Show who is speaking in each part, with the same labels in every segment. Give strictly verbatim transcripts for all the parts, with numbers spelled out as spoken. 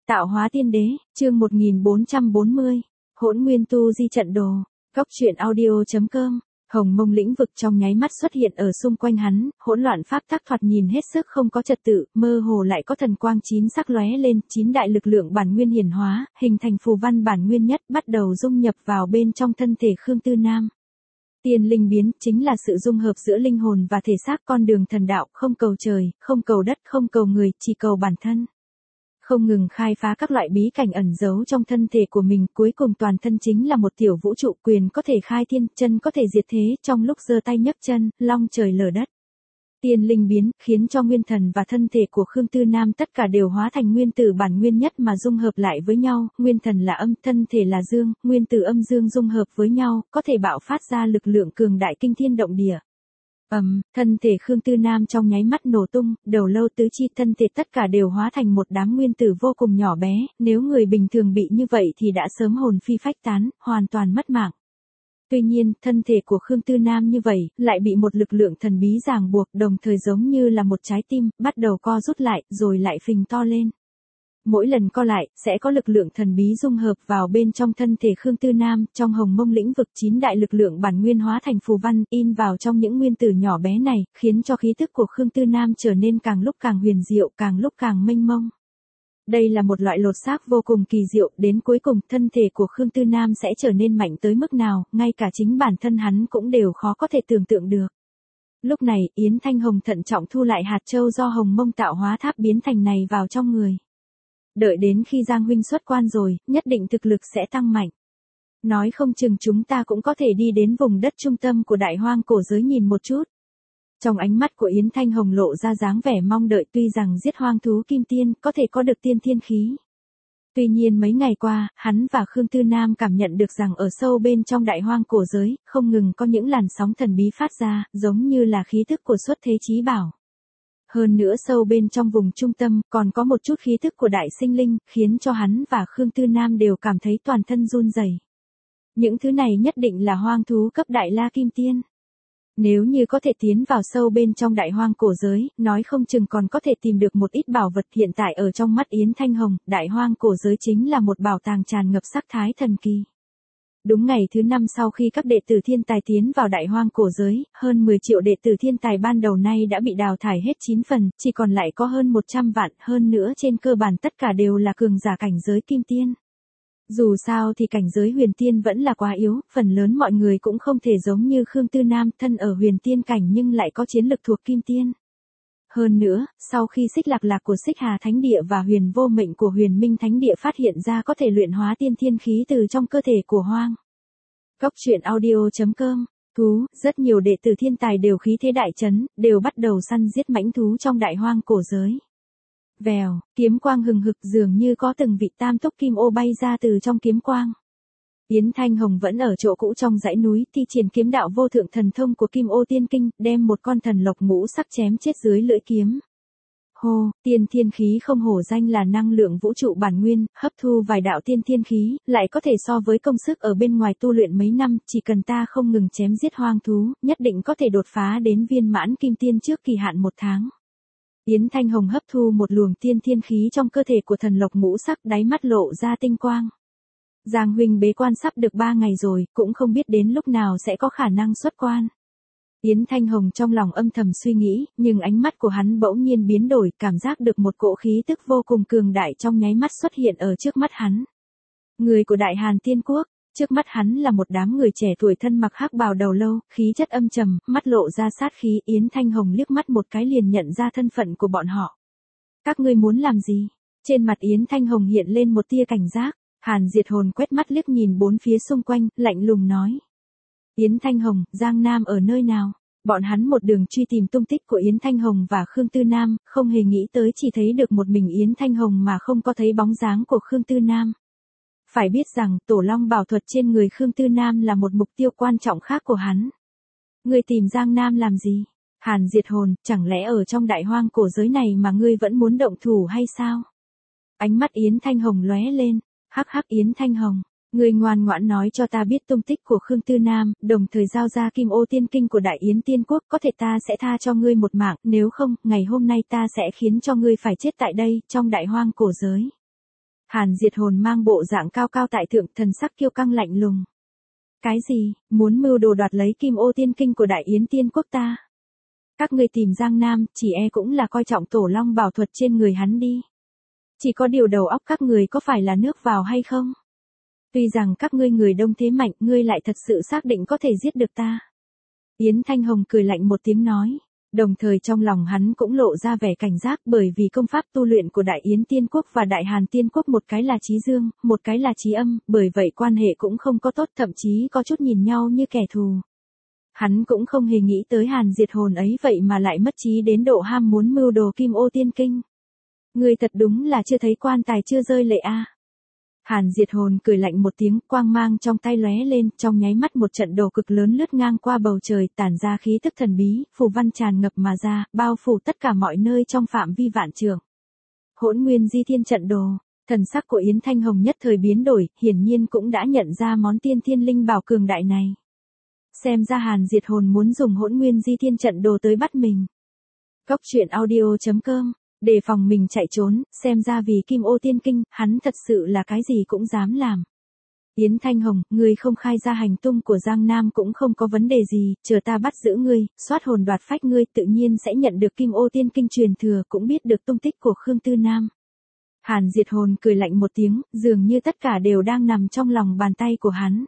Speaker 1: Tạo hóa tiên đế, chương một nghìn bốn trăm bốn mươi. Hỗn nguyên tu di trận đồ. Góc truyện audio.com. Hồng Mông lĩnh vực trong nháy mắt xuất hiện ở xung quanh hắn, hỗn loạn pháp tắc thoạt nhìn hết sức không có trật tự, mơ hồ lại có thần quang chín sắc lóe lên, chín đại lực lượng bản nguyên hiển hóa, hình thành phù văn bản nguyên nhất, bắt đầu dung nhập vào bên trong thân thể Khương Tư Nam. Tiên linh biến chính là sự dung hợp giữa linh hồn và thể xác, con đường thần đạo, không cầu trời, không cầu đất, không cầu người, chỉ cầu bản thân. Không ngừng khai phá các loại bí cảnh ẩn giấu trong thân thể của mình, cuối cùng toàn thân chính là một tiểu vũ trụ, quyền có thể khai thiên, chân có thể diệt thế, trong lúc giơ tay nhấc chân, long trời lở đất. Tiên linh biến, khiến cho nguyên thần và thân thể của Khương Tư Nam tất cả đều hóa thành nguyên tử bản nguyên nhất mà dung hợp lại với nhau, nguyên thần là âm, thân thể là dương, nguyên tử âm dương dung hợp với nhau, có thể bạo phát ra lực lượng cường đại kinh thiên động địa. Ầm, um, thân thể Khương Tư Nam trong nháy mắt nổ tung, đầu lâu tứ chi thân thể tất cả đều hóa thành một đám nguyên tử vô cùng nhỏ bé, nếu người bình thường bị như vậy thì đã sớm hồn phi phách tán, hoàn toàn mất mạng. Tuy nhiên, thân thể của Khương Tư Nam như vậy, lại bị một lực lượng thần bí ràng buộc, đồng thời giống như là một trái tim, bắt đầu co rút lại, rồi lại phình to lên. Mỗi lần co lại, sẽ có lực lượng thần bí dung hợp vào bên trong thân thể Khương Tư Nam, trong Hồng Mông lĩnh vực chín đại lực lượng bản nguyên hóa thành phù văn, in vào trong những nguyên tử nhỏ bé này, khiến cho khí tức của Khương Tư Nam trở nên càng lúc càng huyền diệu, càng lúc càng mênh mông. Đây là một loại lột xác vô cùng kỳ diệu, đến cuối cùng, thân thể của Khương Tư Nam sẽ trở nên mạnh tới mức nào, ngay cả chính bản thân hắn cũng đều khó có thể tưởng tượng được. Lúc này, Yến Thanh Hồng thận trọng thu lại hạt châu do Hồng Mông tạo hóa tháp biến thành này vào trong người. Đợi đến khi Giang huynh xuất quan rồi, nhất định thực lực sẽ tăng mạnh. Nói không chừng chúng ta cũng có thể đi đến vùng đất trung tâm của đại hoang cổ giới nhìn một chút. Trong ánh mắt của Yến Thanh Hồng lộ ra dáng vẻ mong đợi, tuy rằng giết hoang thú kim tiên, có thể có được tiên thiên khí. Tuy nhiên mấy ngày qua, hắn và Khương Tư Nam cảm nhận được rằng ở sâu bên trong đại hoang cổ giới, không ngừng có những làn sóng thần bí phát ra, giống như là khí thức của xuất thế chí bảo. Hơn nữa sâu bên trong vùng trung tâm, còn có một chút khí thức của đại sinh linh, khiến cho hắn và Khương Tư Nam đều cảm thấy toàn thân run rẩy. Những thứ này nhất định là hoang thú cấp đại la kim tiên. Nếu như có thể tiến vào sâu bên trong đại hoang cổ giới, nói không chừng còn có thể tìm được một ít bảo vật. Hiện tại ở trong mắt Yến Thanh Hồng, đại hoang cổ giới chính là một bảo tàng tràn ngập sắc thái thần kỳ. Đúng ngày thứ năm sau khi các đệ tử thiên tài tiến vào đại hoang cổ giới, hơn mười triệu đệ tử thiên tài ban đầu nay đã bị đào thải hết chín phần, chỉ còn lại có hơn một trăm vạn, hơn nữa trên cơ bản tất cả đều là cường giả cảnh giới kim tiên. Dù sao thì cảnh giới huyền tiên vẫn là quá yếu, phần lớn mọi người cũng không thể giống như Khương Tư Nam, thân ở huyền tiên cảnh nhưng lại có chiến lực thuộc kim tiên. Hơn nữa, sau khi Xích Lạc Lạc của Xích Hà Thánh Địa và Huyền Vô Mệnh của Huyền Minh Thánh Địa phát hiện ra có thể luyện hóa tiên thiên khí từ trong cơ thể của hoang. Góc truyện audio.com. Thú, rất nhiều đệ tử thiên tài đều khí thế đại chấn, đều bắt đầu săn giết mãnh thú trong đại hoang cổ giới. Vèo, kiếm quang hừng hực, dường như có từng vị tam túc kim ô bay ra từ trong kiếm quang. Yến Thanh Hồng vẫn ở chỗ cũ trong dãy núi, thi triển kiếm đạo vô thượng thần thông của Kim Ô Tiên Kinh, đem một con thần lộc ngũ sắc chém chết dưới lưỡi kiếm. Hô, tiên thiên khí không hổ danh là năng lượng vũ trụ bản nguyên, hấp thu vài đạo tiên thiên khí, lại có thể so với công sức ở bên ngoài tu luyện mấy năm, chỉ cần ta không ngừng chém giết hoang thú, nhất định có thể đột phá đến viên mãn kim tiên trước kỳ hạn một tháng. Yến Thanh Hồng hấp thu một luồng tiên thiên khí trong cơ thể của thần lộc ngũ sắc, đáy mắt lộ ra tinh quang. Giang huynh bế quan sắp được ba ngày rồi, cũng không biết đến lúc nào sẽ có khả năng xuất quan. Yến Thanh Hồng trong lòng âm thầm suy nghĩ, nhưng ánh mắt của hắn bỗng nhiên biến đổi, cảm giác được một cỗ khí tức vô cùng cường đại trong nháy mắt xuất hiện ở trước mắt hắn. Người của Đại Hàn Tiên Quốc, trước mắt hắn là một đám người trẻ tuổi thân mặc hắc bào đầu lâu, khí chất âm trầm, mắt lộ ra sát khí. Yến Thanh Hồng liếc mắt một cái liền nhận ra thân phận của bọn họ. Các ngươi muốn làm gì? Trên mặt Yến Thanh Hồng hiện lên một tia cảnh giác. Hàn Diệt Hồn quét mắt liếc nhìn bốn phía xung quanh, lạnh lùng nói. Yến Thanh Hồng, Giang Nam ở nơi nào? Bọn hắn một đường truy tìm tung tích của Yến Thanh Hồng và Khương Tư Nam, không hề nghĩ tới chỉ thấy được một mình Yến Thanh Hồng mà không có thấy bóng dáng của Khương Tư Nam. Phải biết rằng, Tổ Long bảo thuật trên người Khương Tư Nam là một mục tiêu quan trọng khác của hắn. Ngươi tìm Giang Nam làm gì? Hàn Diệt Hồn, chẳng lẽ ở trong đại hoang cổ giới này mà ngươi vẫn muốn động thủ hay sao? Ánh mắt Yến Thanh Hồng lóe lên. Hắc hắc Yến Thanh Hồng, ngươi ngoan ngoãn nói cho ta biết tung tích của Khương Tư Nam, đồng thời giao ra Kim Ô Tiên Kinh của Đại Yến Tiên Quốc, có thể ta sẽ tha cho ngươi một mạng, nếu không, ngày hôm nay ta sẽ khiến cho ngươi phải chết tại đây, trong đại hoang cổ giới. Hàn Diệt Hồn mang bộ dạng cao cao tại thượng, thần sắc kiêu căng lạnh lùng. Cái gì, muốn mưu đồ đoạt lấy Kim Ô Tiên Kinh của Đại Yến Tiên Quốc ta? Các ngươi tìm Giang Nam, chỉ e cũng là coi trọng tổ long bảo thuật trên người hắn đi. Chỉ có điều đầu óc các người có phải là nước vào hay không? Tuy rằng các ngươi người đông thế mạnh, ngươi lại thật sự xác định có thể giết được ta. Yến Thanh Hồng cười lạnh một tiếng nói, đồng thời trong lòng hắn cũng lộ ra vẻ cảnh giác, bởi vì công pháp tu luyện của Đại Yến Tiên Quốc và Đại Hàn Tiên Quốc một cái là chí dương, một cái là chí âm, bởi vậy quan hệ cũng không có tốt, thậm chí có chút nhìn nhau như kẻ thù. Hắn cũng không hề nghĩ tới Hàn Diệt Hồn ấy vậy mà lại mất trí đến độ ham muốn mưu đồ Kim Ô Tiên Kinh. Ngươi thật đúng là chưa thấy quan tài chưa rơi lệ a. Hàn Diệt Hồn cười lạnh một tiếng, quang mang trong tay lóe lên, trong nháy mắt một trận đồ cực lớn lướt ngang qua bầu trời, tản ra khí tức thần bí, phù văn tràn ngập mà ra, bao phủ tất cả mọi nơi trong phạm vi vạn trượng. Hỗn Nguyên Di Thiên trận đồ, thần sắc của Yến Thanh Hồng nhất thời biến đổi, hiển nhiên cũng đã nhận ra món tiên thiên linh bảo cường đại này. Xem ra Hàn Diệt Hồn muốn dùng Hỗn Nguyên Di Thiên trận đồ tới bắt mình. Cốc truyện audio chấm com. Đề phòng mình chạy trốn, xem ra vì Kim Ô Tiên Kinh, hắn thật sự là cái gì cũng dám làm. Yến Thanh Hồng, ngươi không khai ra hành tung của Giang Nam cũng không có vấn đề gì, chờ ta bắt giữ ngươi, soát hồn đoạt phách ngươi, tự nhiên sẽ nhận được Kim Ô Tiên Kinh truyền thừa, cũng biết được tung tích của Khương Tư Nam. Hàn Diệt Hồn cười lạnh một tiếng, dường như tất cả đều đang nằm trong lòng bàn tay của hắn.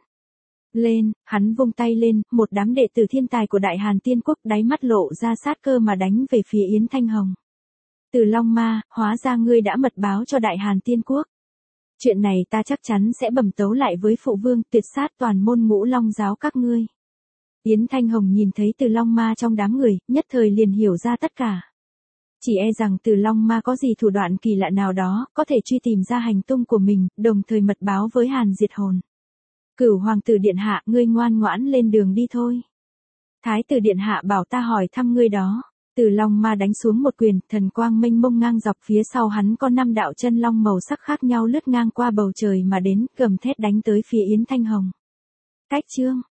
Speaker 1: Lên, hắn vung tay lên, một đám đệ tử thiên tài của Đại Hàn Tiên Quốc đáy mắt lộ ra sát cơ mà đánh về phía Yến Thanh Hồng. Từ Long Ma, hóa ra ngươi đã mật báo cho Đại Hàn Tiên Quốc. Chuyện này ta chắc chắn sẽ bẩm tấu lại với phụ vương, tuyệt sát toàn môn Ngũ Long giáo các ngươi. Yến Thanh Hồng nhìn thấy Từ Long Ma trong đám người, nhất thời liền hiểu ra tất cả. Chỉ e rằng Từ Long Ma có gì thủ đoạn kỳ lạ nào đó, có thể truy tìm ra hành tung của mình, đồng thời mật báo với Hàn Diệt Hồn. Cửu Hoàng tử điện hạ, ngươi ngoan ngoãn lên đường đi thôi. Thái tử điện hạ bảo ta hỏi thăm ngươi đó. Từ Long Ma đánh xuống một quyền, thần quang mênh mông ngang dọc, phía sau hắn có năm đạo chân long màu sắc khác nhau lướt ngang qua bầu trời mà đến, gầm thét đánh tới phía Yến Thanh Hồng. Cách chương